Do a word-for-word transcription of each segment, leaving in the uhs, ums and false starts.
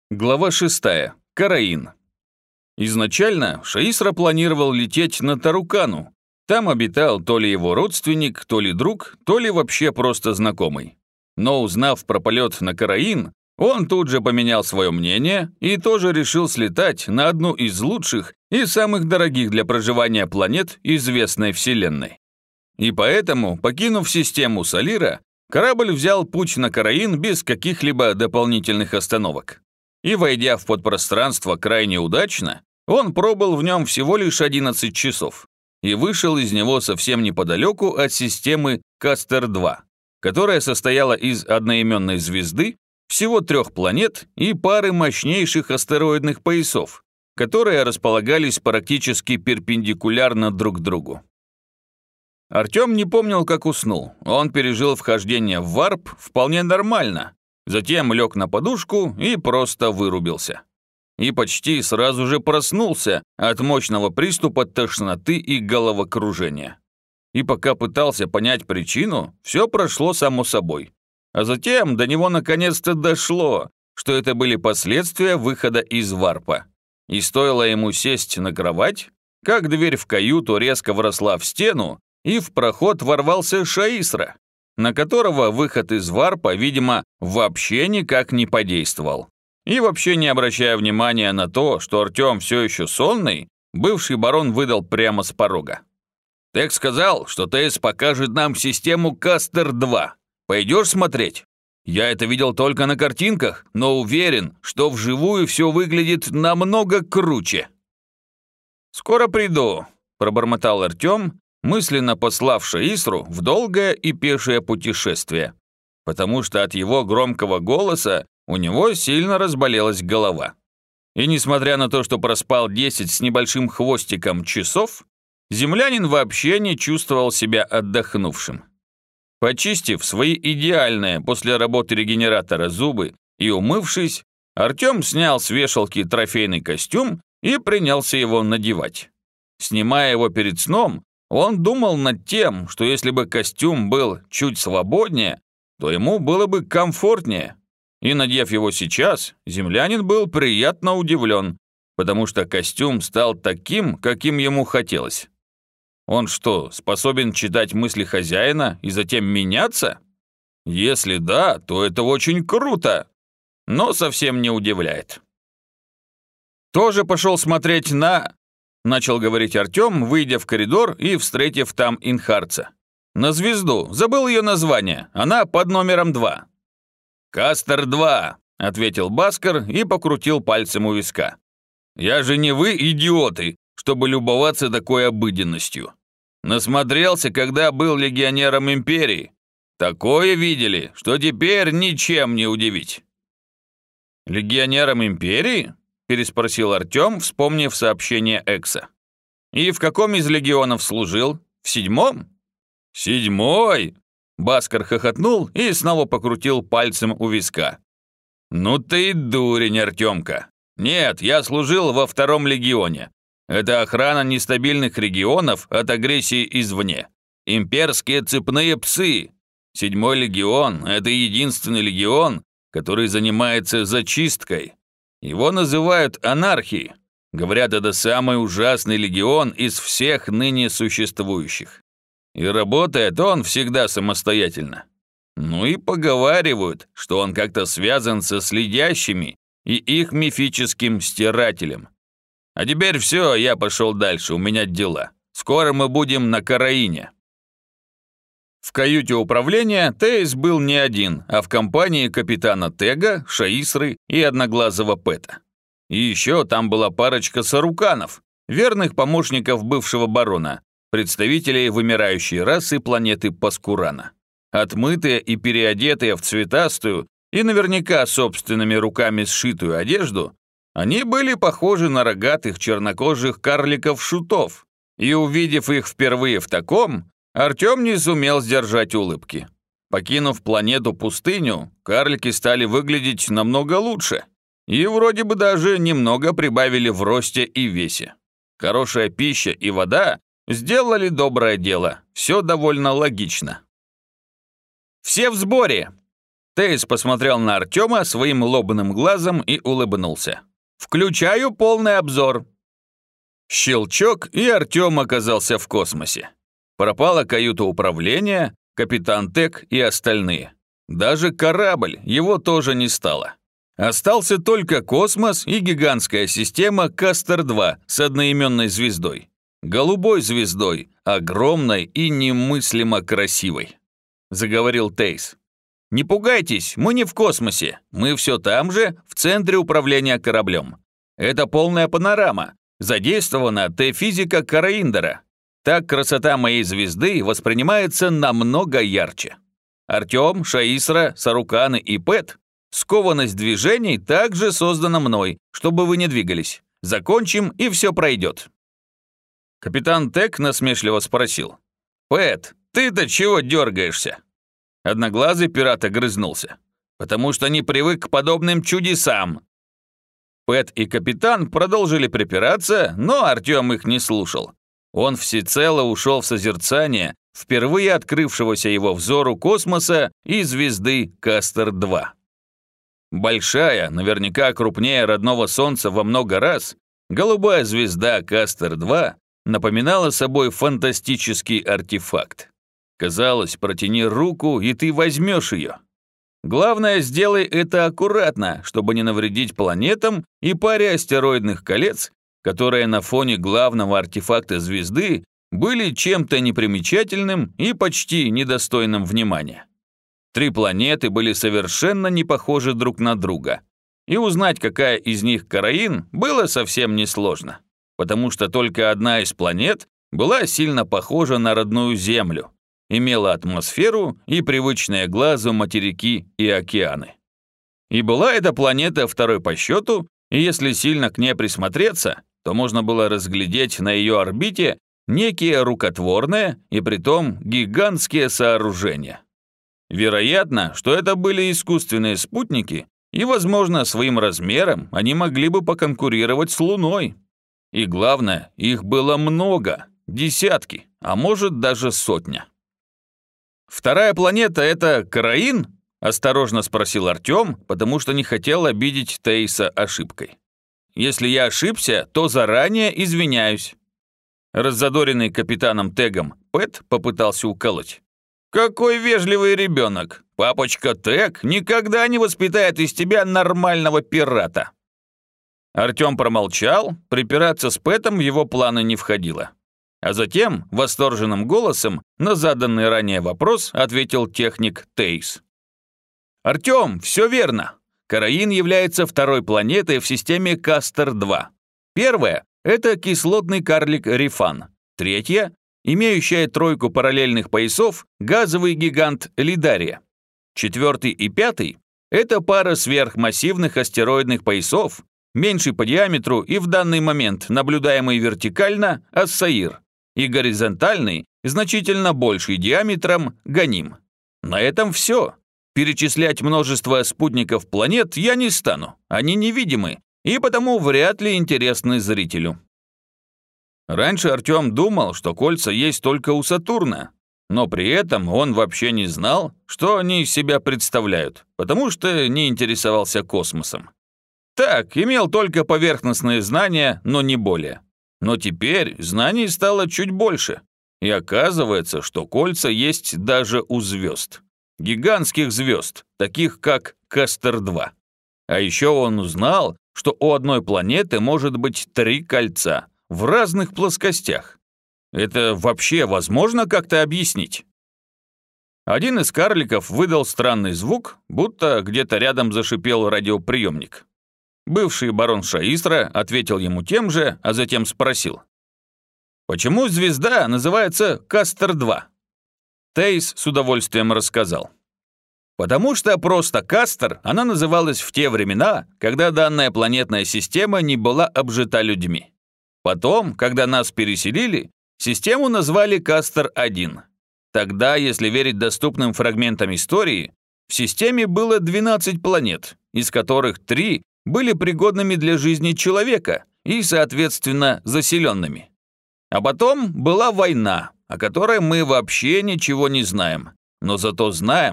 Глава шестая. Караин. Изначально Шаисра планировал лететь на Тарукану. Там обитал то ли его родственник, то ли друг, то ли вообще просто знакомый. Но узнав про полет на Караин, он тут же поменял свое мнение и тоже решил слетать на одну из лучших и самых дорогих для проживания планет известной Вселенной. И поэтому, покинув систему Салира, корабль взял путь на Караин без каких-либо дополнительных остановок. И, войдя в подпространство крайне удачно, он пробыл в нем всего лишь одиннадцать часов и вышел из него совсем неподалеку от системы Кастер два, которая состояла из одноименной звезды, всего трех планет и пары мощнейших астероидных поясов, которые располагались практически перпендикулярно друг другу. Артем не помнил, как уснул. Он пережил вхождение в варп вполне нормально, затем лег на подушку и просто вырубился. И почти сразу же проснулся от мощного приступа тошноты и головокружения. И пока пытался понять причину, все прошло само собой. А затем до него наконец-то дошло, что это были последствия выхода из варпа. И стоило ему сесть на кровать, как дверь в каюту резко вросла в стену, и в проход ворвался Шаисра, на которого выход из варпа, видимо, вообще никак не подействовал. И вообще не обращая внимания на то, что Артем все еще сонный, бывший барон выдал прямо с порога. «Тек сказал, что ТС покажет нам систему Кастер два. Пойдешь смотреть? Я это видел только на картинках, но уверен, что вживую все выглядит намного круче». «Скоро приду», – пробормотал Артем, мысленно послав Шаисру в долгое и пешее путешествие, потому что от его громкого голоса у него сильно разболелась голова. И несмотря на то, что проспал десять с небольшим хвостиком часов, землянин вообще не чувствовал себя отдохнувшим. Почистив свои идеальные после работы регенератора зубы и умывшись, Артем снял с вешалки трофейный костюм и принялся его надевать. Снимая его перед сном, он думал над тем, что если бы костюм был чуть свободнее, то ему было бы комфортнее. И, надев его сейчас, землянин был приятно удивлен, потому что костюм стал таким, каким ему хотелось. Он что, способен читать мысли хозяина и затем меняться? Если да, то это очень круто, но совсем не удивляет. Тоже пошел смотреть на... Начал говорить Артем, выйдя в коридор и встретив там Инхарца. «На звезду. Забыл ее название. Она под номером два». «Кастер два», — ответил Баскар и покрутил пальцем у виска. «Я же не вы, идиоты, чтобы любоваться такой обыденностью. Насмотрелся, когда был легионером Империи. Такое видели, что теперь ничем не удивить». «Легионером Империи?» – переспросил Артем, вспомнив сообщение Экса. «И в каком из легионов служил? В седьмом?» «Седьмой?» – Баскар хохотнул и снова покрутил пальцем у виска. «Ну ты дурень, Артемка. Нет, я служил во втором легионе. Это охрана нестабильных регионов от агрессии извне. Имперские цепные псы. Седьмой легион – это единственный легион, который занимается зачисткой. Его называют анархией. Говорят, это самый ужасный легион из всех ныне существующих. И работает он всегда самостоятельно. Ну и поговаривают, что он как-то связан со следящими и их мифическим стирателем. А теперь все, я пошел дальше, у меня дела. Скоро мы будем на Караине». В каюте управления Тейс был не один, а в компании капитана Тега, Шаисры и одноглазого Пэта. И еще там была парочка саруканов, верных помощников бывшего барона, представителей вымирающей расы планеты Паскурана. Отмытые и переодетые в цветастую и наверняка собственными руками сшитую одежду, они были похожи на рогатых чернокожих карликов-шутов, и, увидев их впервые в таком, Артем не сумел сдержать улыбки. Покинув планету-пустыню, карлики стали выглядеть намного лучше и вроде бы даже немного прибавили в росте и весе. Хорошая пища и вода сделали доброе дело, все довольно логично. «Все в сборе!» Тейс посмотрел на Артема своим лобным глазом и улыбнулся. «Включаю полный обзор». Щелчок, и Артем оказался в космосе. Пропала каюта управления, капитан Тек и остальные. Даже корабль, его тоже не стало. Остался только космос и гигантская система Кастер два с одноименной звездой. Голубой звездой, огромной и немыслимо красивой. Заговорил Тейс. «Не пугайтесь, мы не в космосе. Мы все там же, в центре управления кораблем. Это полная панорама. Задействована Т-физика Караиндера. Так красота моей звезды воспринимается намного ярче. Артем, Шаисра, Саруканы и Пэт, скованность движений также создана мной, чтобы вы не двигались. Закончим, и все пройдет». Капитан Тек насмешливо спросил. «Пэт, ты-то чего дергаешься?» Одноглазый пират огрызнулся. «Потому что не привык к подобным чудесам». Пэт и капитан продолжили припираться, но Артем их не слушал. Он всецело ушел в созерцание впервые открывшегося его взору космоса и звезды Кастер два. Большая, наверняка крупнее родного Солнца во много раз, голубая звезда Кастер два напоминала собой фантастический артефакт. Казалось, протяни руку, и ты возьмешь ее. Главное, сделай это аккуратно, чтобы не навредить планетам и паре астероидных колец, которые на фоне главного артефакта звезды были чем-то непримечательным и почти недостойным внимания. Три планеты были совершенно не похожи друг на друга, и узнать, какая из них Караин, было совсем несложно, потому что только одна из планет была сильно похожа на родную Землю, имела атмосферу и привычные глазу материки и океаны. И была эта планета второй по счету, и если сильно к ней присмотреться, то можно было разглядеть на ее орбите некие рукотворные и притом гигантские сооружения. Вероятно, что это были искусственные спутники, и, возможно, своим размером они могли бы поконкурировать с Луной. И главное, их было много, десятки, а может даже сотня. «Вторая планета — это Караин?» – осторожно спросил Артем, потому что не хотел обидеть Тейса ошибкой. «Если я ошибся, то заранее извиняюсь». Раззадоренный капитаном Тегом Пэт попытался уколоть. «Какой вежливый ребенок! Папочка Тег никогда не воспитает из тебя нормального пирата!» Артем промолчал, припираться с Пэтом в его планы не входило. А затем, восторженным голосом, на заданный ранее вопрос ответил техник Тейс. «Артем, все верно. Караин является второй планетой в системе Кастер два. Первая – это кислотный карлик Рифан. Третья – имеющая тройку параллельных поясов, газовый гигант Лидария. Четвертый и пятый – это пара сверхмассивных астероидных поясов, меньший по диаметру и в данный момент наблюдаемый вертикально Ассаир, и горизонтальный, значительно больший диаметром Ганим. На этом все. Перечислять множество спутников планет я не стану, они невидимы, и потому вряд ли интересны зрителю. Раньше Артем думал, что кольца есть только у Сатурна, но при этом он вообще не знал, что они из себя представляют, потому что не интересовался космосом. Так, имел только поверхностные знания, но не более. Но теперь знаний стало чуть больше, и оказывается, что кольца есть даже у звезд. Гигантских звезд, таких как Кастер два. А еще он узнал, что у одной планеты может быть три кольца в разных плоскостях. Это вообще возможно как-то объяснить? Один из карликов выдал странный звук, будто где-то рядом зашипел радиоприемник. Бывший барон Шаисра ответил ему тем же, а затем спросил. «Почему звезда называется Кастер два?» Тейс с удовольствием рассказал. Потому что просто Кастер она называлась в те времена, когда данная планетная система не была обжита людьми. Потом, когда нас переселили, систему назвали Кастер один. Тогда, если верить доступным фрагментам истории, в системе было двенадцать планет, из которых три были пригодными для жизни человека и, соответственно, заселенными. А потом была война, о которой мы вообще ничего не знаем, но зато знаем,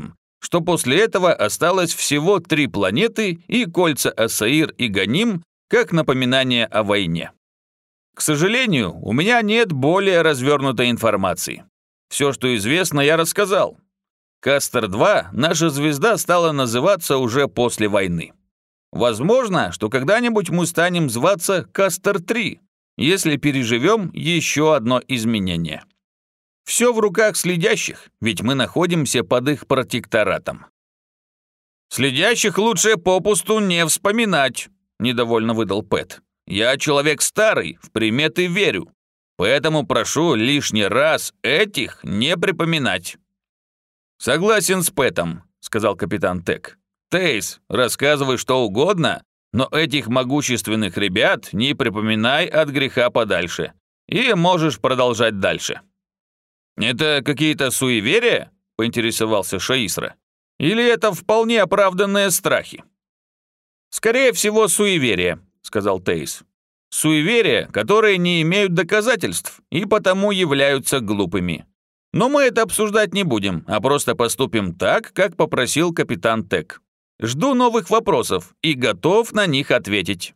что после этого осталось всего три планеты и кольца Ассаир и Ганим как напоминание о войне. К сожалению, у меня нет более развернутой информации. Все, что известно, я рассказал. Кастер два, наша звезда, стала называться уже после войны. Возможно, что когда-нибудь мы станем зваться Кастер три, если переживем еще одно изменение. Все в руках следящих, ведь мы находимся под их протекторатом. «Следящих лучше попусту не вспоминать», — недовольно выдал Пэт. «Я человек старый, в приметы верю, поэтому прошу лишний раз этих не припоминать». «Согласен с Пэтом», — сказал капитан Тек. «Тейс, рассказывай что угодно, но этих могущественных ребят не припоминай от греха подальше, и можешь продолжать дальше». «Это какие-то суеверия?» — поинтересовался Шаисра. «Или это вполне оправданные страхи?» «Скорее всего, суеверия», — сказал Тейс. «Суеверия, которые не имеют доказательств и потому являются глупыми. Но мы это обсуждать не будем, а просто поступим так, как попросил капитан Тек. Жду новых вопросов и готов на них ответить».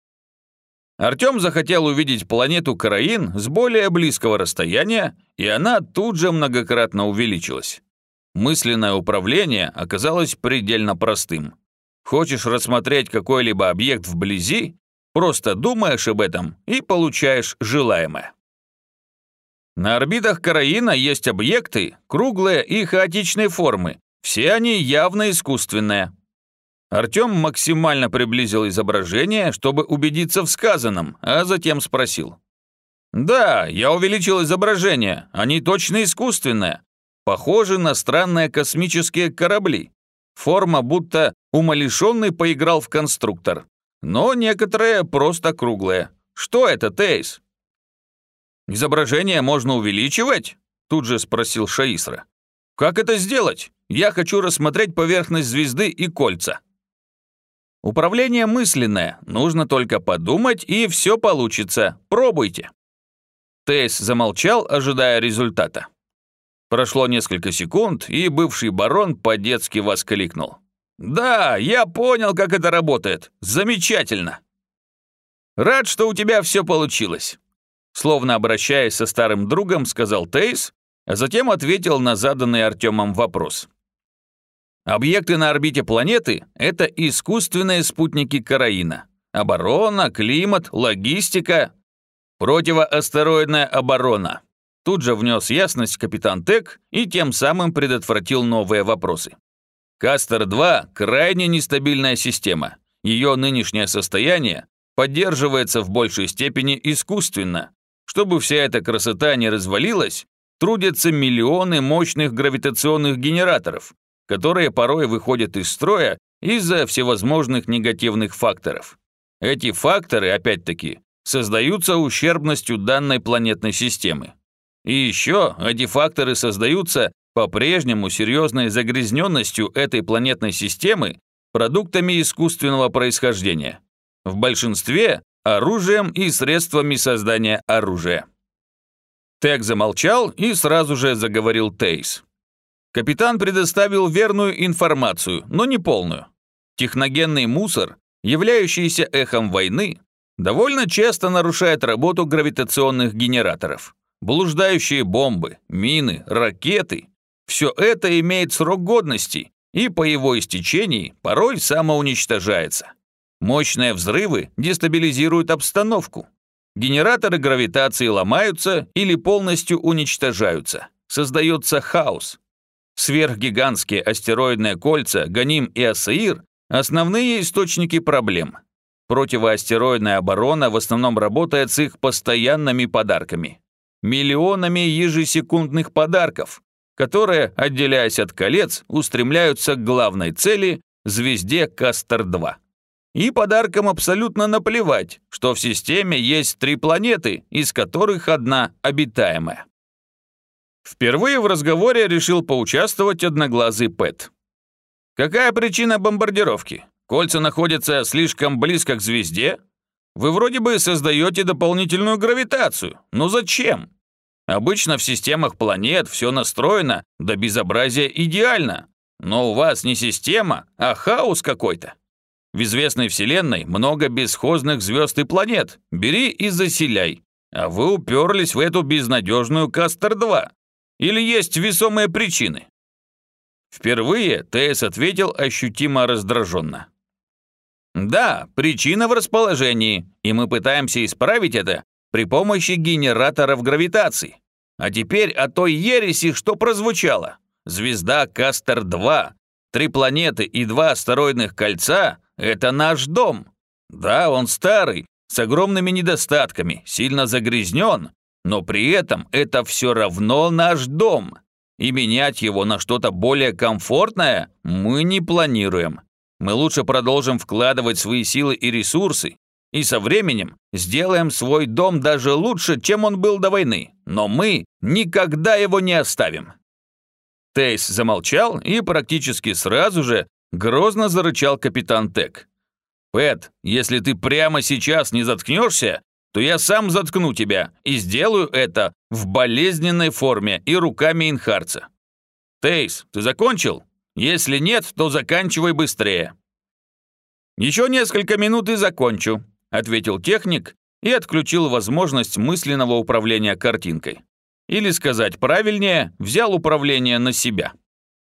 Артем захотел увидеть планету Караин с более близкого расстояния, и она тут же многократно увеличилась. Мысленное управление оказалось предельно простым. Хочешь рассмотреть какой-либо объект вблизи, просто думаешь об этом и получаешь желаемое. На орбитах Караина есть объекты, круглые и хаотичной формы, все они явно искусственные. Артем максимально приблизил изображение, чтобы убедиться в сказанном, а затем спросил. «Да, я увеличил изображение, они точно искусственные. Похожи на странные космические корабли. Форма будто умалишенный поиграл в конструктор. Но некоторые просто круглые. Что это, Тейс?» «Изображение можно увеличивать?» Тут же спросил Шаисра. «Как это сделать? Я хочу рассмотреть поверхность звезды и кольца». «Управление мысленное, нужно только подумать, и все получится. Пробуйте». Тейс замолчал, ожидая результата. Прошло несколько секунд, и бывший барон по-детски воскликнул. «Да, я понял, как это работает. Замечательно!» «Рад, что у тебя все получилось», словно обращаясь со старым другом, сказал Тейс, а затем ответил на заданный Артемом вопрос. Объекты на орбите планеты – это искусственные спутники Караина. Оборона, климат, логистика. Противоастероидная оборона. Тут же внес ясность капитан Тек и тем самым предотвратил новые вопросы. Кастер два – крайне нестабильная система. Ее нынешнее состояние поддерживается в большей степени искусственно. Чтобы вся эта красота не развалилась, трудятся миллионы мощных гравитационных генераторов, которые порой выходят из строя из-за всевозможных негативных факторов. Эти факторы, опять-таки, создаются ущербностью данной планетной системы. И еще эти факторы создаются по-прежнему серьезной загрязненностью этой планетной системы продуктами искусственного происхождения. В большинстве – оружием и средствами создания оружия. Тек замолчал и сразу же заговорил Тейс. Капитан предоставил верную информацию, но не полную. Техногенный мусор, являющийся эхом войны, довольно часто нарушает работу гравитационных генераторов. Блуждающие бомбы, мины, ракеты – все это имеет срок годности и по его истечении порой самоуничтожается. Мощные взрывы дестабилизируют обстановку. Генераторы гравитации ломаются или полностью уничтожаются. Создается хаос. Сверхгигантские астероидные кольца Ганим и Ассаир – основные источники проблем. Противоастероидная оборона в основном работает с их постоянными подарками. Миллионами ежесекундных подарков, которые, отделяясь от колец, устремляются к главной цели – звезде Кастер два. И подаркам абсолютно наплевать, что в системе есть три планеты, из которых одна обитаемая. Впервые в разговоре решил поучаствовать одноглазый Пэт. «Какая причина бомбардировки? Кольца находятся слишком близко к звезде? Вы вроде бы создаете дополнительную гравитацию. Но зачем? Обычно в системах планет все настроено до безобразия идеально. Но у вас не система, а хаос какой-то. В известной вселенной много бесхозных звезд и планет. Бери и заселяй. А вы уперлись в эту безнадежную Кастер два. Или есть весомые причины?» Впервые Тейс ответил ощутимо раздраженно. «Да, причина в расположении, и мы пытаемся исправить это при помощи генераторов гравитации. А теперь о той ереси, что прозвучало. Звезда Кастер два, три планеты и два астероидных кольца – это наш дом. Да, он старый, с огромными недостатками, сильно загрязнен, но при этом это все равно наш дом. И менять его на что-то более комфортное мы не планируем. Мы лучше продолжим вкладывать свои силы и ресурсы, и со временем сделаем свой дом даже лучше, чем он был до войны, но мы никогда его не оставим». Тейс замолчал, и практически сразу же грозно зарычал капитан Тек. «Пэт, если ты прямо сейчас не заткнешься, то я сам заткну тебя и сделаю это в болезненной форме и руками инхарца. Тейс, ты закончил? Если нет, то заканчивай быстрее». «Еще несколько минут и закончу», — ответил техник и отключил возможность мысленного управления картинкой. Или сказать правильнее, взял управление на себя.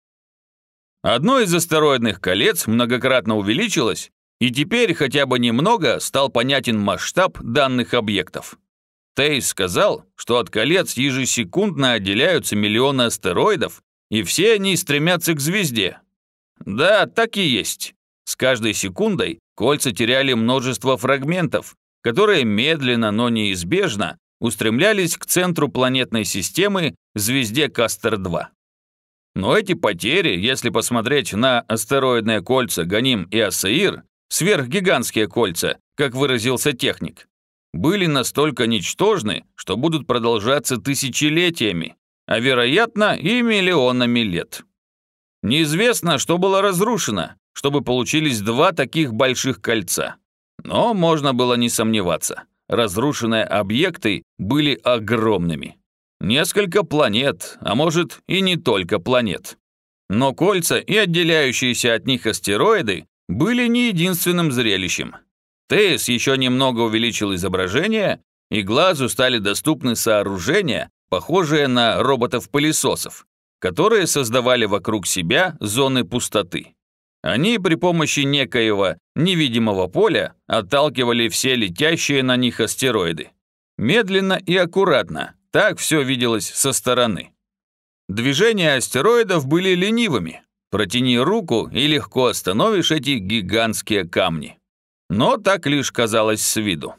Одно из астероидных колец многократно увеличилось, и теперь хотя бы немного стал понятен масштаб данных объектов. Тейс сказал, что от колец ежесекундно отделяются миллионы астероидов, и все они стремятся к звезде. Да, так и есть. С каждой секундой кольца теряли множество фрагментов, которые медленно, но неизбежно устремлялись к центру планетной системы, звезде Кастер два. Но эти потери, если посмотреть на астероидные кольца Ганим и Ассаир, сверхгигантские кольца, как выразился техник, были настолько ничтожны, что будут продолжаться тысячелетиями, а вероятно и миллионами лет. Неизвестно, что было разрушено, чтобы получились два таких больших кольца. Но можно было не сомневаться, разрушенные объекты были огромными. Несколько планет, а может и не только планет. Но кольца и отделяющиеся от них астероиды были не единственным зрелищем. Тейс еще немного увеличил изображение, и глазу стали доступны сооружения, похожие на роботов-пылесосов, которые создавали вокруг себя зоны пустоты. Они при помощи некоего невидимого поля отталкивали все летящие на них астероиды. Медленно и аккуратно, так все виделось со стороны. Движения астероидов были ленивыми. Протяни руку и легко остановишь эти гигантские камни. Но так лишь казалось с виду.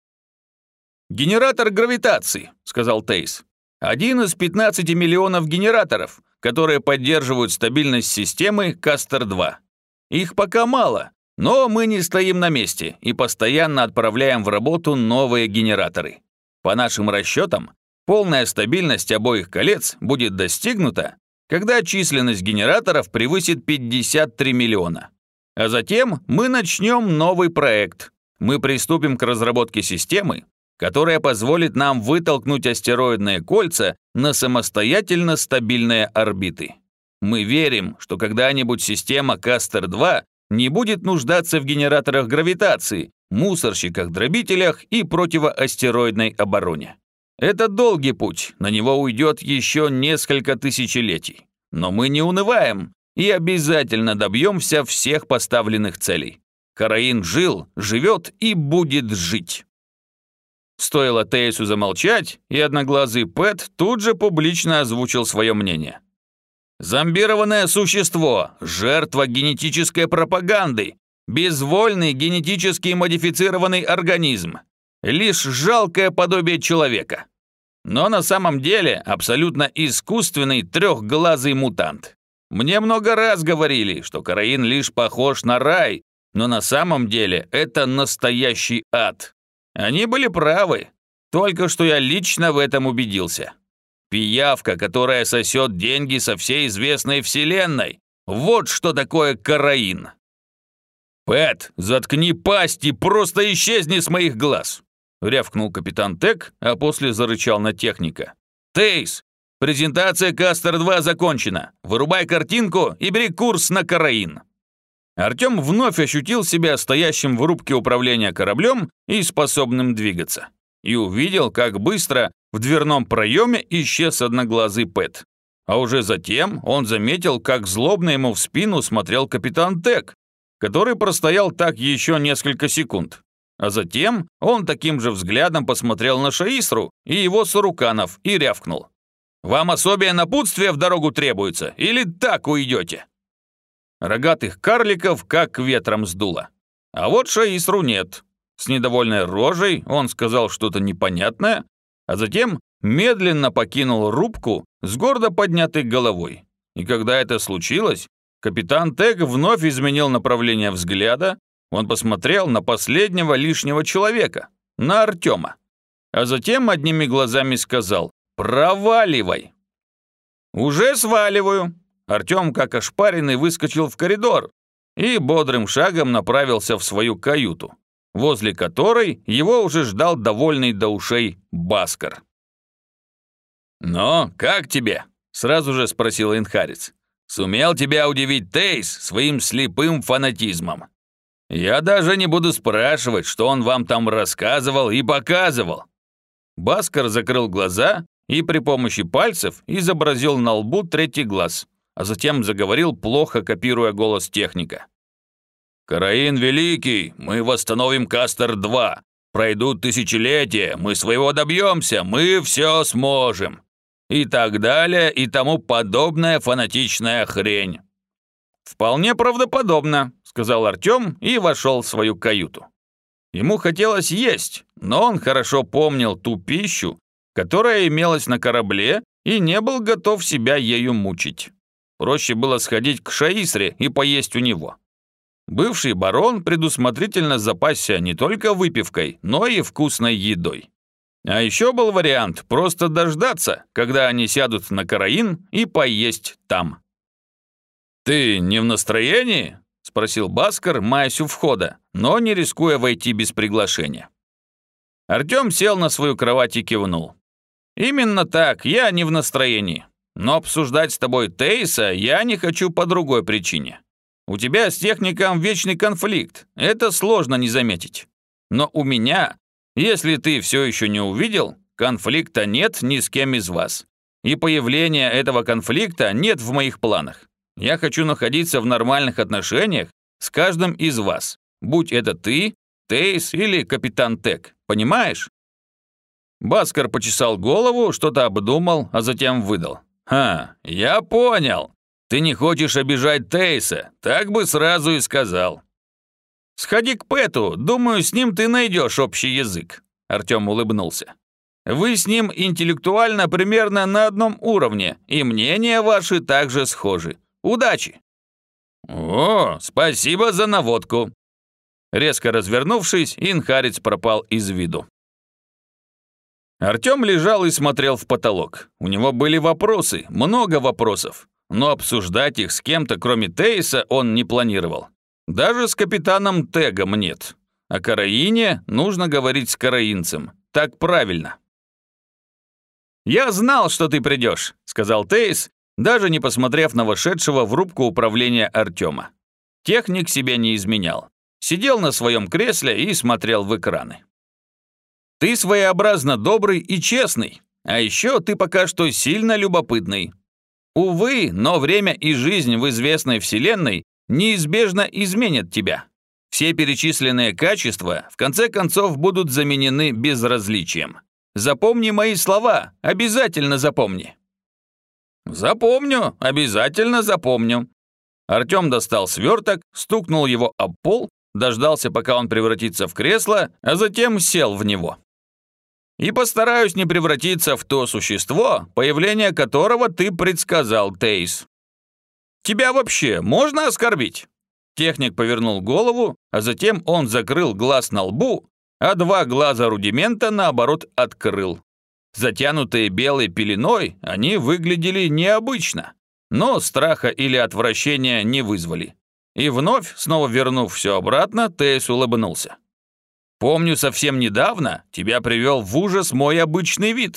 «Генератор гравитации», — сказал Тейс. «Один из пятнадцати миллионов генераторов, которые поддерживают стабильность системы Кастер два. Их пока мало, но мы не стоим на месте и постоянно отправляем в работу новые генераторы. По нашим расчетам, полная стабильность обоих колец будет достигнута, когда численность генераторов превысит пятьдесят три миллиона. А затем мы начнем новый проект. Мы приступим к разработке системы, которая позволит нам вытолкнуть астероидные кольца на самостоятельно стабильные орбиты. Мы верим, что когда-нибудь система Кастер два не будет нуждаться в генераторах гравитации, мусорщиках-дробителях и противоастероидной обороне. Это долгий путь, на него уйдет еще несколько тысячелетий. Но мы не унываем и обязательно добьемся всех поставленных целей. Караин жил, живет и будет жить». Стоило Тейсу замолчать, и одноглазый Пэт тут же публично озвучил свое мнение. «Зомбированное существо, жертва генетической пропаганды, безвольный генетически модифицированный организм, лишь жалкое подобие человека. Но на самом деле абсолютно искусственный трехглазый мутант. Мне много раз говорили, что Караин лишь похож на рай, но на самом деле это настоящий ад. Они были правы, только что я лично в этом убедился. Пиявка, которая сосет деньги со всей известной вселенной. Вот что такое Караин. «Пэт, заткни пасть и просто исчезни с моих глаз!» рявкнул капитан Тек, а после зарычал на техника. «Тейс, Презентация Кастер два закончена. Вырубай картинку и бери курс на Караин». Артем вновь ощутил себя стоящим в рубке управления кораблем и способным двигаться. И увидел, как быстро в дверном проеме исчез одноглазый Пэт. А уже затем он заметил, как злобно ему в спину смотрел капитан Тек, который простоял так еще несколько секунд. А затем он таким же взглядом посмотрел на Шаисру и его Саруканов и рявкнул: «Вам особое напутствие в дорогу требуется, или так уйдете?» Рогатых карликов как ветром сдуло. А вот Шаисру нет. С недовольной рожей он сказал что-то непонятное, а затем медленно покинул рубку с гордо поднятой головой. И когда это случилось, капитан Тек вновь изменил направление взгляда. Он посмотрел на последнего лишнего человека, на Артема. А затем одними глазами сказал: «Проваливай!» «Уже сваливаю!» Артем, как ошпаренный, выскочил в коридор и бодрым шагом направился в свою каюту, возле которой его уже ждал довольный до ушей Баскар. «Ну, как тебе?» – сразу же спросил Инхарец. «Сумел тебя удивить Тейс своим слепым фанатизмом? Я даже не буду спрашивать, что он вам там рассказывал и показывал». Баскар закрыл глаза и при помощи пальцев изобразил на лбу третий глаз, а затем заговорил, плохо копируя голос техника. «Караин великий, мы восстановим Кастер два. Пройдут тысячелетия, мы своего добьемся, мы все сможем». И так далее, и тому подобная фанатичная хрень. «Вполне правдоподобно», — сказал Артем и вошел в свою каюту. Ему хотелось есть, но он хорошо помнил ту пищу, которая имелась на корабле, и не был готов себя ею мучить. Проще было сходить к Шаисре и поесть у него. Бывший барон предусмотрительно запасся не только выпивкой, но и вкусной едой. А еще был вариант просто дождаться, когда они сядут на Караин, и поесть там. «Ты не в настроении?» – спросил Баскар, маясь у входа, но не рискуя войти без приглашения. Артем сел на свою кровать и кивнул. «Именно так, я не в настроении. Но обсуждать с тобой Тейса я не хочу по другой причине. У тебя с техником вечный конфликт, это сложно не заметить. Но у меня, если ты все еще не увидел, конфликта нет ни с кем из вас. И появления этого конфликта нет в моих планах. Я хочу находиться в нормальных отношениях с каждым из вас, будь это ты, Тейс или капитан Тек, понимаешь?» Баскар почесал голову, что-то обдумал, а затем выдал: «Ха, я понял. Ты не хочешь обижать Тейса, так бы сразу и сказал». «Сходи к Пэту, думаю, с ним ты найдешь общий язык», — Артем улыбнулся. «Вы с ним интеллектуально примерно на одном уровне, и мнения ваши также схожи. Удачи!» «О, спасибо за наводку!» Резко развернувшись, Инхарец пропал из виду. Артем лежал и смотрел в потолок. У него были вопросы, много вопросов, но обсуждать их с кем-то, кроме Тейса, он не планировал. Даже с капитаном Тегом нет. О Караине нужно говорить с караинцем. Так правильно. «Я знал, что ты придешь», — сказал Тейс, даже не посмотрев на вошедшего в рубку управления Артема. Техник себя не изменял. Сидел на своем кресле и смотрел в экраны. «Ты своеобразно добрый и честный, а еще ты пока что сильно любопытный. Увы, но время и жизнь в известной вселенной неизбежно изменят тебя. Все перечисленные качества в конце концов будут заменены безразличием. Запомни мои слова, обязательно запомни». «Запомню, обязательно запомню». Артем достал сверток, стукнул его об пол, дождался, пока он превратится в кресло, а затем сел в него. «И постараюсь не превратиться в то существо, появление которого ты предсказал, Тейс. Тебя вообще можно оскорбить?» Техник повернул голову, а затем он закрыл глаз на лбу, а два глаза рудимента, наоборот, открыл. Затянутые белой пеленой, они выглядели необычно, но страха или отвращения не вызвали. И вновь, снова вернув все обратно, Тейс улыбнулся. «Помню, совсем недавно тебя привел в ужас мой обычный вид.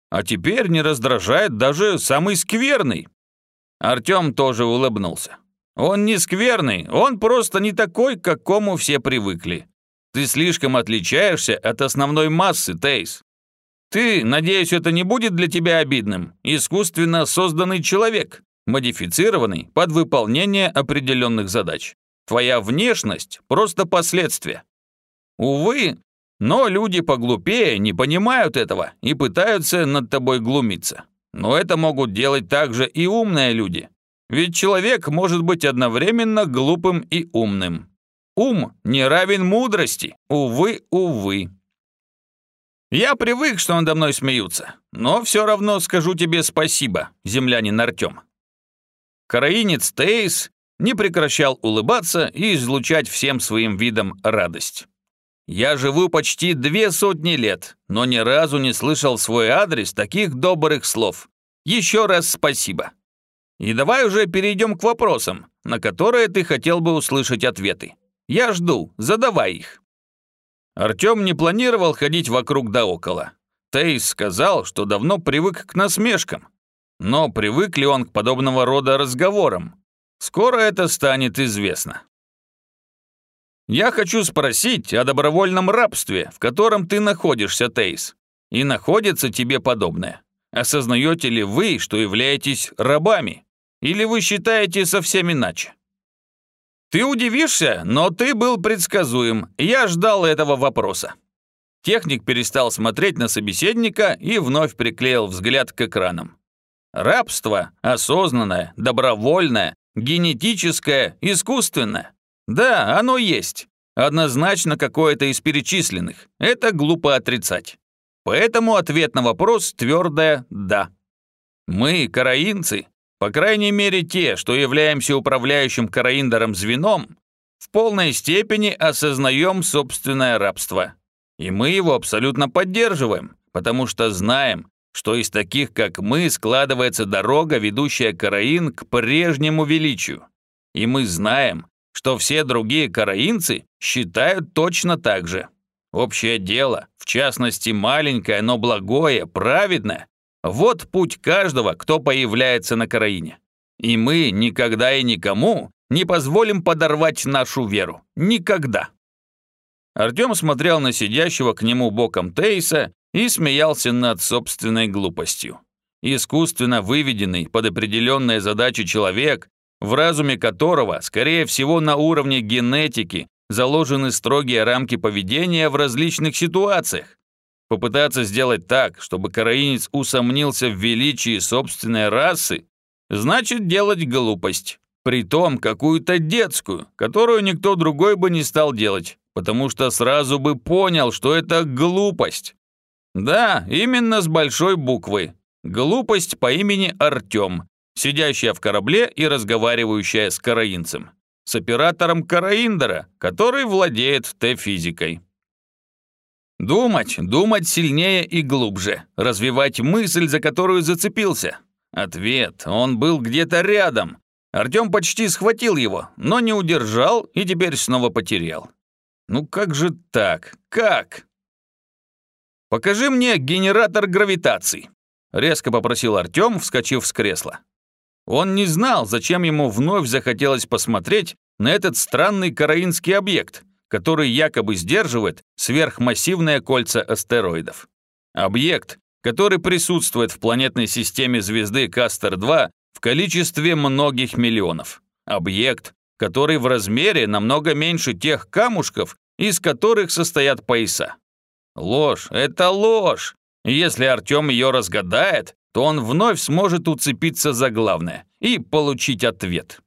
А теперь не раздражает даже самый скверный». Артем тоже улыбнулся. «Он не скверный, он просто не такой, к какому все привыкли. Ты слишком отличаешься от основной массы, Тейс. Ты, надеюсь, это не будет для тебя обидным, искусственно созданный человек, модифицированный под выполнение определенных задач. Твоя внешность – просто последствия. Увы, но люди поглупее не понимают этого и пытаются над тобой глумиться. Но это могут делать также и умные люди. Ведь человек может быть одновременно глупым и умным. Ум не равен мудрости, увы, увы. Я привык, что надо мной смеются, но все равно скажу тебе спасибо, землянин Артем». Караинец Тейс не прекращал улыбаться и излучать всем своим видом радость. «Я живу почти две сотни лет, но ни разу не слышал в свой адрес таких добрых слов. Еще раз спасибо. И давай уже перейдем к вопросам, на которые ты хотел бы услышать ответы. Я жду, задавай их». Артем не планировал ходить вокруг да около. Тейс сказал, что давно привык к насмешкам. Но привык ли он к подобного рода разговорам? Скоро это станет известно. «Я хочу спросить о добровольном рабстве, в котором ты находишься, Тейс. И находится тебе подобное. Осознаете ли вы, что являетесь рабами? Или вы считаете совсем иначе?» «Ты удивишься, но ты был предсказуем. Я ждал этого вопроса». Техник перестал смотреть на собеседника и вновь приклеил взгляд к экранам. «Рабство осознанное, добровольное, генетическое, искусственное. Да, оно есть. Однозначно какое-то из перечисленных. Это глупо отрицать. Поэтому ответ на вопрос твердое «да». Мы, караинцы, по крайней мере те, что являемся управляющим караиндером звеном, в полной степени осознаем собственное рабство. И мы его абсолютно поддерживаем, потому что знаем, что из таких, как мы, складывается дорога, ведущая караин к прежнему величию. И мы знаем, что все другие караинцы считают точно так же. Общее дело, в частности маленькое, но благое, праведное, вот путь каждого, кто появляется на караине. И мы никогда и никому не позволим подорвать нашу веру. Никогда. Артем смотрел на сидящего к нему боком Тейса и смеялся над собственной глупостью. Искусственно выведенный под определенные задачи человек, в разуме которого, скорее всего, на уровне генетики заложены строгие рамки поведения в различных ситуациях. Попытаться сделать так, чтобы караинец усомнился в величии собственной расы, значит делать глупость. Притом какую-то детскую, которую никто другой бы не стал делать, потому что сразу бы понял, что это глупость. Да, именно с большой буквы. Глупость по имени Артем, сидящая в корабле и разговаривающая с караинцем. С оператором караиндера, который владеет Т-физикой. Думать, думать сильнее и глубже, развивать мысль, за которую зацепился. Ответ, он был где-то рядом. Артем почти схватил его, но не удержал и теперь снова потерял. Ну как же так? Как? «Покажи мне генератор гравитации», — резко попросил Артем, вскочив с кресла. Он не знал, зачем ему вновь захотелось посмотреть на этот странный караинский объект, который якобы сдерживает сверхмассивное кольца астероидов. Объект, который присутствует в планетной системе звезды Кастер-два в количестве многих миллионов. Объект, который в размере намного меньше тех камушков, из которых состоят пояса. Ложь, это ложь. И если Артем ее разгадает, то он вновь сможет уцепиться за главное и получить ответ.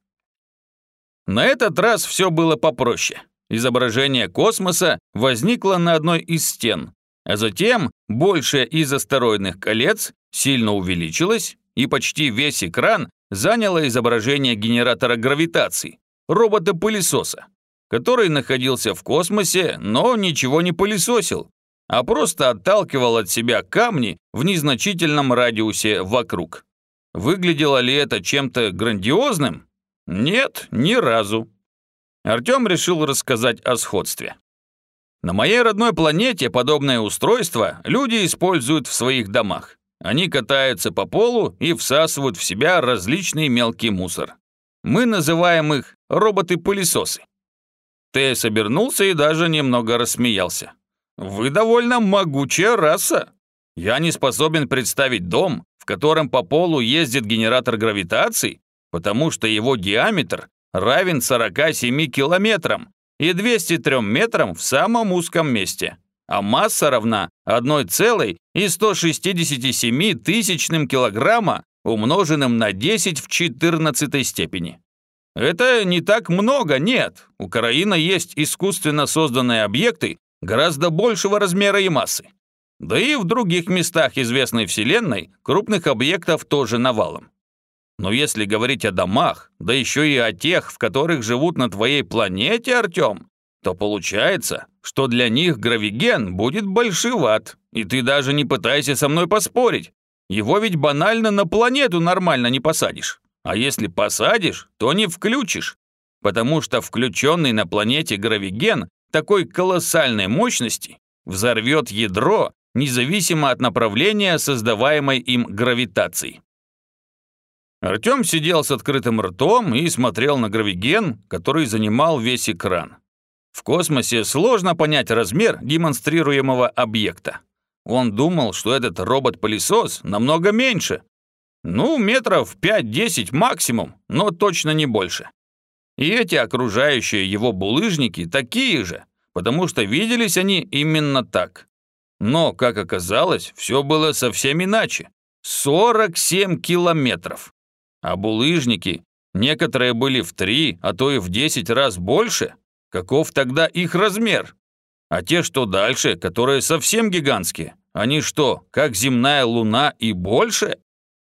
На этот раз все было попроще. Изображение космоса возникло на одной из стен, а затем большее из астероидных колец сильно увеличилось, и почти весь экран заняло изображение генератора гравитации, робота-пылесоса, который находился в космосе, но ничего не пылесосил, а просто отталкивал от себя камни в незначительном радиусе вокруг. Выглядело ли это чем-то грандиозным? Нет, ни разу. Артем решил рассказать о сходстве. На моей родной планете подобное устройство люди используют в своих домах. Они катаются по полу и всасывают в себя различный мелкий мусор. Мы называем их роботы-пылесосы. Тейс обернулся и даже немного рассмеялся. «Вы довольно могучая раса. Я не способен представить дом, в котором по полу ездит генератор гравитации, потому что его диаметр равен сорока семи километрам и двухстам трём метрам в самом узком месте, а масса равна одной целой ста шестидесяти семи тысячным килограмма, умноженным на десять в четырнадцатой степени. Это не так много, нет. У Караина есть искусственно созданные объекты гораздо большего размера и массы. Да и в других местах известной Вселенной крупных объектов тоже навалом. Но если говорить о домах, да еще и о тех, в которых живут на твоей планете, Артем, то получается, что для них гравиген будет большеват. И ты даже не пытайся со мной поспорить. Его ведь банально на планету нормально не посадишь. А если посадишь, то не включишь. Потому что включенный на планете гравиген такой колоссальной мощности взорвет ядро, независимо от направления создаваемой им гравитации. Артем сидел с открытым ртом и смотрел на гравиген, который занимал весь экран. В космосе сложно понять размер демонстрируемого объекта. Он думал, что этот робот-пылесос намного меньше. Ну, метров пять-десять максимум, но точно не больше. И эти окружающие его булыжники такие же, потому что виделись они именно так. Но, как оказалось, все было совсем иначе. сорок семь километров. А булыжники, некоторые были в три, а то и в десять раз больше. Каков тогда их размер? А те, что дальше, которые совсем гигантские, они что, как земная луна и больше?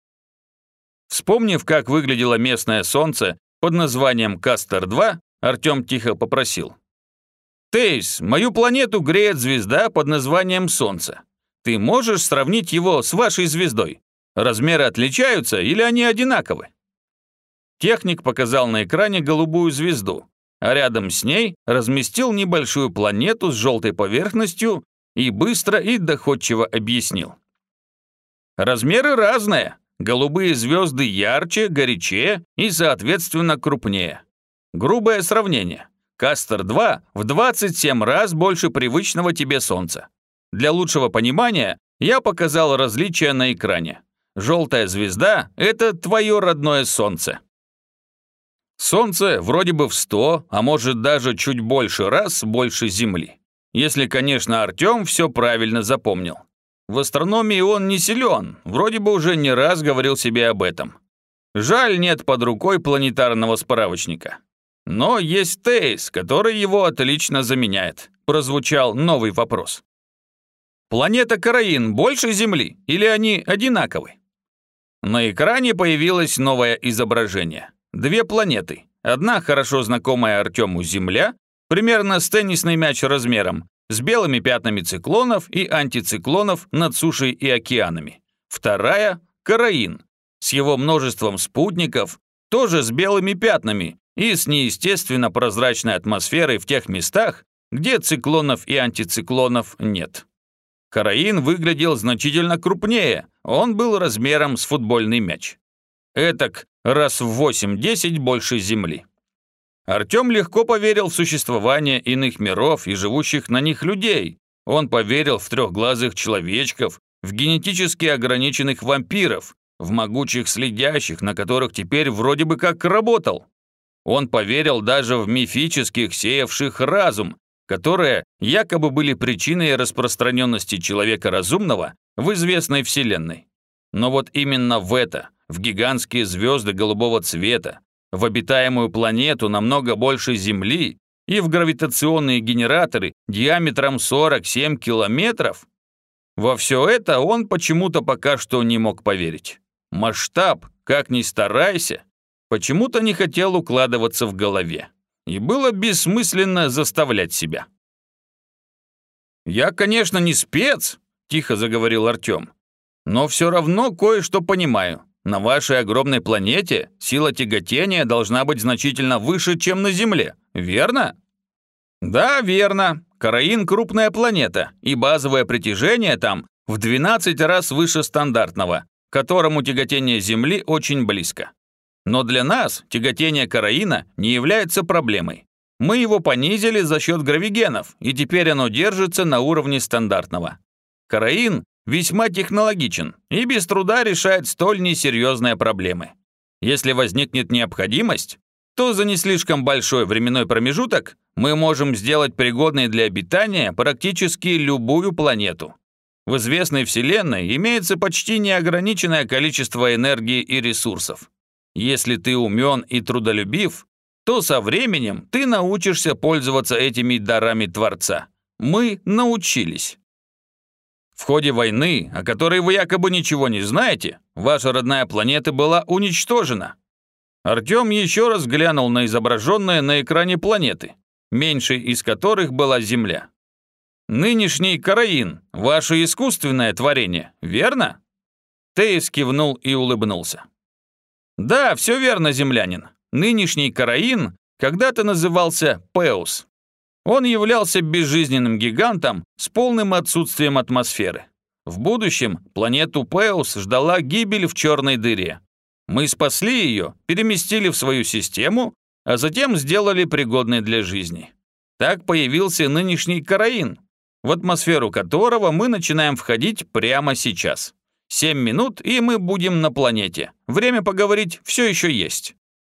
Вспомнив, как выглядело местное солнце под названием Кастер два, Артем тихо попросил. «Тейс, мою планету греет звезда под названием Солнце. Ты можешь сравнить его с вашей звездой? Размеры отличаются или они одинаковы?» Техник показал на экране голубую звезду, а рядом с ней разместил небольшую планету с желтой поверхностью и быстро и доходчиво объяснил. Размеры разные. Голубые звезды ярче, горячее и, соответственно, крупнее. Грубое сравнение. Кастер два в двадцать семь раз больше привычного тебе Солнца. Для лучшего понимания я показал различия на экране. Желтая звезда – это твое родное Солнце. Солнце вроде бы в сто, а может даже чуть больше раз больше Земли. Если, конечно, Артем все правильно запомнил. В астрономии он не силен, вроде бы уже не раз говорил себе об этом. Жаль, нет под рукой планетарного справочника. Но есть Тейс, который его отлично заменяет. Прозвучал новый вопрос. Планета Караин больше Земли или они одинаковы? На экране появилось новое изображение. Две планеты. Одна хорошо знакомая Артему Земля, примерно с теннисный мяч размером, с белыми пятнами циклонов и антициклонов над сушей и океанами. Вторая – Караин, с его множеством спутников, тоже с белыми пятнами и с неестественно прозрачной атмосферой в тех местах, где циклонов и антициклонов нет. Караин выглядел значительно крупнее, он был размером с футбольный мяч. Этак раз в восемь-десять больше Земли. Артем легко поверил в существование иных миров и живущих на них людей. Он поверил в трехглазых человечков, в генетически ограниченных вампиров, в могучих следящих, на которых теперь вроде бы как работал. Он поверил даже в мифических, сеявших разум, которые якобы были причиной распространенности человека разумного в известной Вселенной. Но вот именно в это, в гигантские звезды голубого цвета, в обитаемую планету намного больше Земли и в гравитационные генераторы диаметром сорок семь километров, во все это он почему-то пока что не мог поверить. Масштаб, как ни старайся, почему-то не хотел укладываться в голове. И было бессмысленно заставлять себя. «Я, конечно, не спец», – тихо заговорил Артем, «но все равно кое-что понимаю. На вашей огромной планете сила тяготения должна быть значительно выше, чем на Земле, верно?» «Да, верно. Караин – крупная планета, и базовое притяжение там в двенадцать раз выше стандартного, к которому тяготение Земли очень близко. Но для нас тяготение Караина не является проблемой. Мы его понизили за счет гравигенов, и теперь оно держится на уровне стандартного. Караин весьма технологичен и без труда решает столь несерьезные проблемы. Если возникнет необходимость, то за не слишком большой временной промежуток мы можем сделать пригодной для обитания практически любую планету. В известной Вселенной имеется почти неограниченное количество энергии и ресурсов. Если ты умен и трудолюбив, то со временем ты научишься пользоваться этими дарами Творца. Мы научились. В ходе войны, о которой вы якобы ничего не знаете, ваша родная планета была уничтожена. Артем еще раз глянул на изображенные на экране планеты, меньшей из которых была Земля. Нынешний Караин – ваше искусственное творение, верно? Тейс кивнул и улыбнулся. Да, все верно, землянин. Нынешний Караин когда-то назывался Пеус. Он являлся безжизненным гигантом с полным отсутствием атмосферы. В будущем планету Пеус ждала гибель в черной дыре. Мы спасли ее, переместили в свою систему, а затем сделали пригодной для жизни. Так появился нынешний Караин, в атмосферу которого мы начинаем входить прямо сейчас. Семь минут, и мы будем на планете. Время поговорить все еще есть.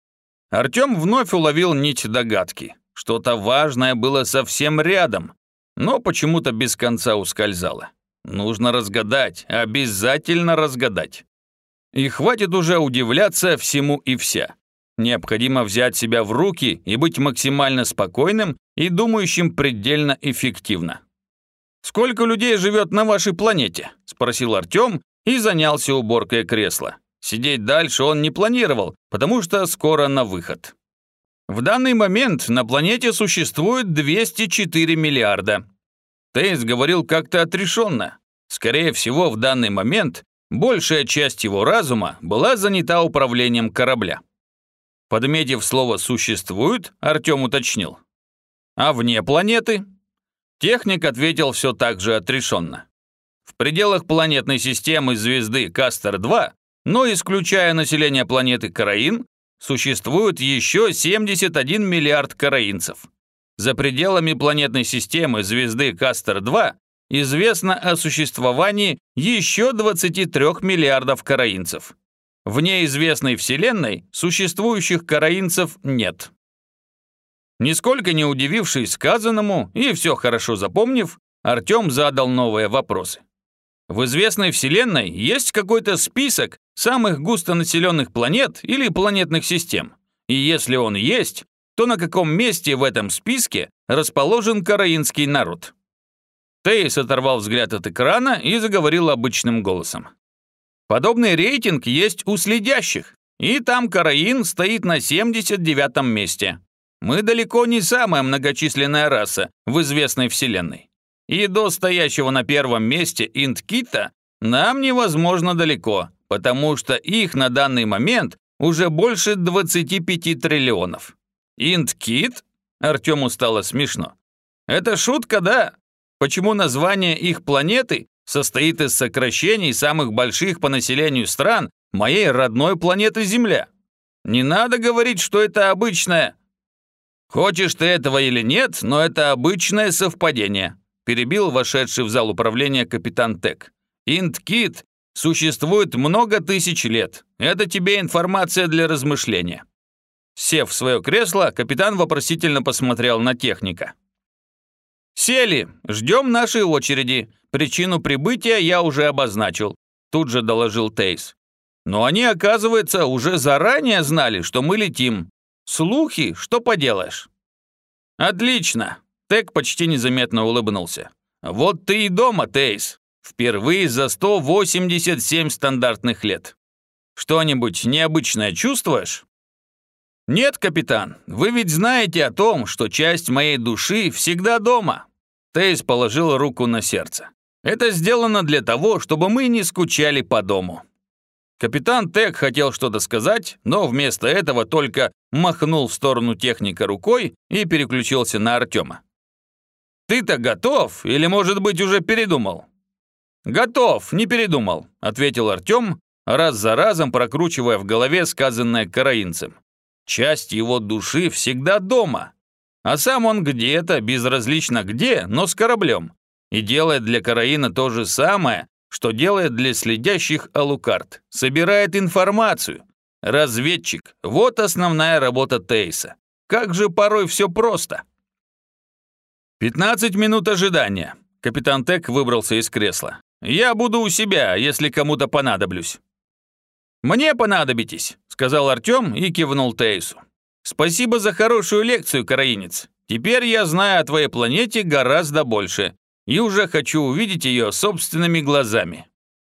Артем вновь уловил нить догадки. Что-то важное было совсем рядом, но почему-то без конца ускользало. Нужно разгадать, обязательно разгадать. И хватит уже удивляться всему и вся. Необходимо взять себя в руки и быть максимально спокойным и думающим предельно эффективно. «Сколько людей живет на вашей планете?» – спросил Артем и занялся уборкой кресла. Сидеть дальше он не планировал, потому что скоро на выход. В данный момент на планете существует двести четыре миллиарда. Тейс говорил как-то отрешенно. Скорее всего, в данный момент большая часть его разума была занята управлением корабля. Подметив слово «существует», Артем уточнил. «А вне планеты?» Техник ответил все так же отрешенно. В пределах планетной системы звезды Кастер два, но исключая население планеты Караин, существует еще семьдесят один миллиард караинцев. За пределами планетной системы звезды Кастер два известно о существовании еще двадцати трёх миллиардов караинцев. Вне известной Вселенной существующих караинцев нет. Нисколько не удивившись сказанному и все хорошо запомнив, Артем задал новые вопросы. В известной Вселенной есть какой-то список самых густонаселенных планет или планетных систем? И если он есть, то на каком месте в этом списке расположен караинский народ? Тейс оторвал взгляд от экрана и заговорил обычным голосом. Подобный рейтинг есть у следящих, и там Караин стоит на семьдесят девятом месте. Мы далеко не самая многочисленная раса в известной Вселенной. И до стоящего на первом месте Инткита нам невозможно далеко, потому что их на данный момент уже больше двадцати пяти триллионов. Инткит? Артему стало смешно. Это шутка, да? Почему название их планеты состоит из сокращений самых больших по населению стран моей родной планеты Земля? Не надо говорить, что это обычное... Хочешь ты этого или нет, но это обычное совпадение, перебил вошедший в зал управления капитан Тек. Инткит существует много тысяч лет. Это тебе информация для размышления. Сев в свое кресло, капитан вопросительно посмотрел на техника. «Сели, ждем нашей очереди. Причину прибытия я уже обозначил», тут же доложил Тейс. «Но они, оказывается, уже заранее знали, что мы летим. Слухи, что поделаешь?» «Отлично», Тек почти незаметно улыбнулся. «Вот ты и дома, Тейс. Впервые за сто восемьдесят семь стандартных лет. Что-нибудь необычное чувствуешь?» «Нет, капитан, вы ведь знаете о том, что часть моей души всегда дома». Тейс положил руку на сердце. «Это сделано для того, чтобы мы не скучали по дому». Капитан Тек хотел что-то сказать, но вместо этого только махнул в сторону техника рукой и переключился на Артема. «Ты-то готов или, может быть, уже передумал?» «Готов, не передумал», — ответил Артем, раз за разом прокручивая в голове сказанное караинцем. Часть его души всегда дома, а сам он где-то, безразлично где, но с кораблем, и делает для Караина то же самое, что делает для следящих Алукард, собирает информацию. Разведчик, вот основная работа Тейса. Как же порой все просто. пятнадцать минут ожидания. Капитан Тек выбрался из кресла. «Я буду у себя, если кому-то понадоблюсь». «Мне понадобитесь», — сказал Артем и кивнул Тейсу. «Спасибо за хорошую лекцию, караинец. Теперь я знаю о твоей планете гораздо больше и уже хочу увидеть ее собственными глазами».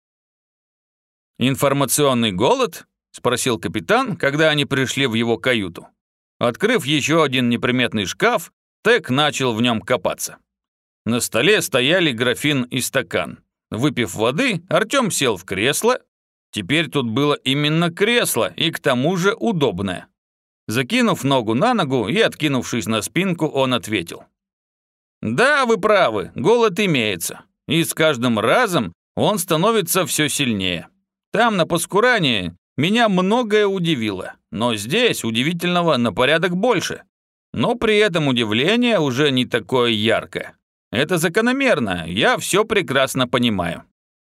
«Информационный голод?» — спросил капитан, когда они пришли в его каюту. Открыв еще один неприметный шкаф, Тек начал в нем копаться. На столе стояли графин и стакан. Выпив воды, Артем сел в кресло. Теперь тут было именно кресло, и к тому же удобное. Закинув ногу на ногу и откинувшись на спинку, он ответил. «Да, вы правы, голод имеется. И с каждым разом он становится все сильнее. Там, на Паскуране, меня многое удивило, но здесь удивительного на порядок больше. Но при этом удивление уже не такое яркое. Это закономерно, я все прекрасно понимаю».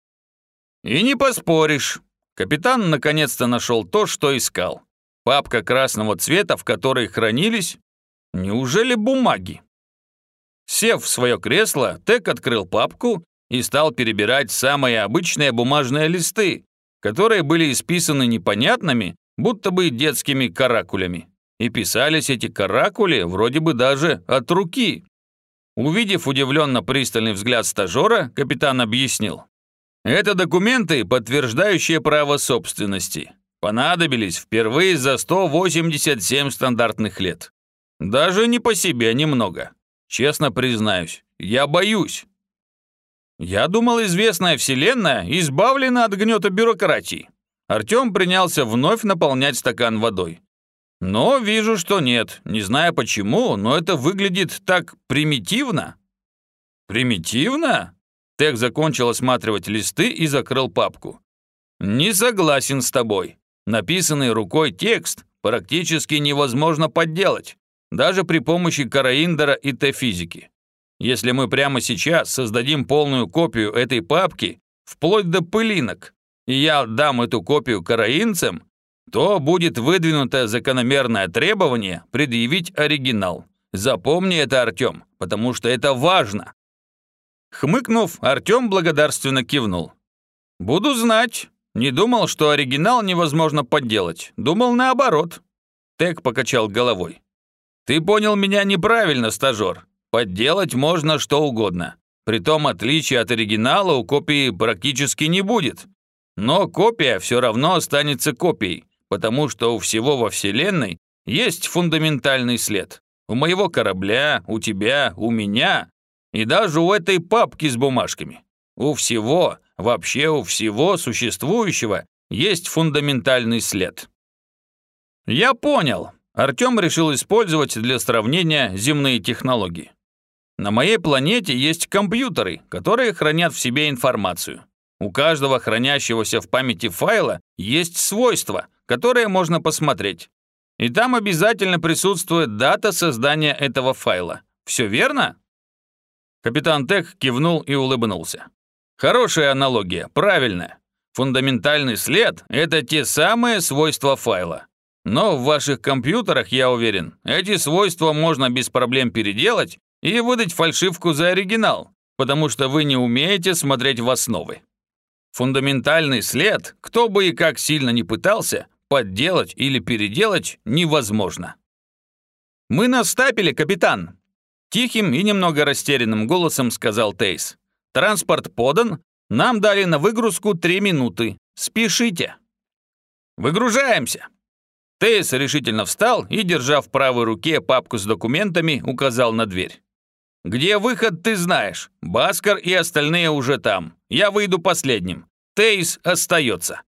«И не поспоришь». Капитан наконец-то нашел то, что искал. Папка красного цвета, в которой хранились... Неужели бумаги? Сев в свое кресло, Тек открыл папку и стал перебирать самые обычные бумажные листы, которые были исписаны непонятными, будто бы детскими каракулями. И писались эти каракули вроде бы даже от руки. Увидев удивленно пристальный взгляд стажера, капитан объяснил. «Это документы, подтверждающие право собственности. Понадобились впервые за сто восемьдесят семь стандартных лет. Даже не по себе немного. Честно признаюсь, я боюсь. Я думал, известная вселенная избавлена от гнета бюрократии». Артем принялся вновь наполнять стакан водой. «Но вижу, что нет. Не знаю почему, но это выглядит так примитивно». «Примитивно?» Тек закончил осматривать листы и закрыл папку. «Не согласен с тобой. Написанный рукой текст практически невозможно подделать, даже при помощи Караиндера и Т-физики. Если мы прямо сейчас создадим полную копию этой папки, вплоть до пылинок, и я отдам эту копию караинцам, то будет выдвинуто закономерное требование предъявить оригинал. Запомни это, Артем, потому что это важно». Хмыкнув, Артем благодарственно кивнул. «Буду знать. Не думал, что оригинал невозможно подделать. Думал наоборот». Тек покачал головой. «Ты понял меня неправильно, стажер. Подделать можно что угодно. Притом отличия от оригинала у копии практически не будет. Но копия все равно останется копией, потому что у всего во Вселенной есть фундаментальный след. У моего корабля, у тебя, у меня и даже у этой папки с бумажками. У всего, вообще у всего существующего есть фундаментальный след». «Я понял». Артем решил использовать для сравнения земные технологии. «На моей планете есть компьютеры, которые хранят в себе информацию. У каждого хранящегося в памяти файла есть свойства, которые можно посмотреть. И там обязательно присутствует дата создания этого файла. Все верно?» Капитан Тек кивнул и улыбнулся. «Хорошая аналогия, правильная. Фундаментальный след – это те самые свойства файла. Но в ваших компьютерах, я уверен, эти свойства можно без проблем переделать и выдать фальшивку за оригинал, потому что вы не умеете смотреть в основы. Фундаментальный след, кто бы и как сильно ни пытался, подделать или переделать невозможно». «Мы на стапеле, капитан», — тихим и немного растерянным голосом сказал Тейс. «Транспорт подан, нам дали на выгрузку три минуты. Спешите». «Выгружаемся». Тейс решительно встал и, держа в правой руке папку с документами, указал на дверь. «Где выход, ты знаешь. Баскар и остальные уже там. Я выйду последним. Тейс остается».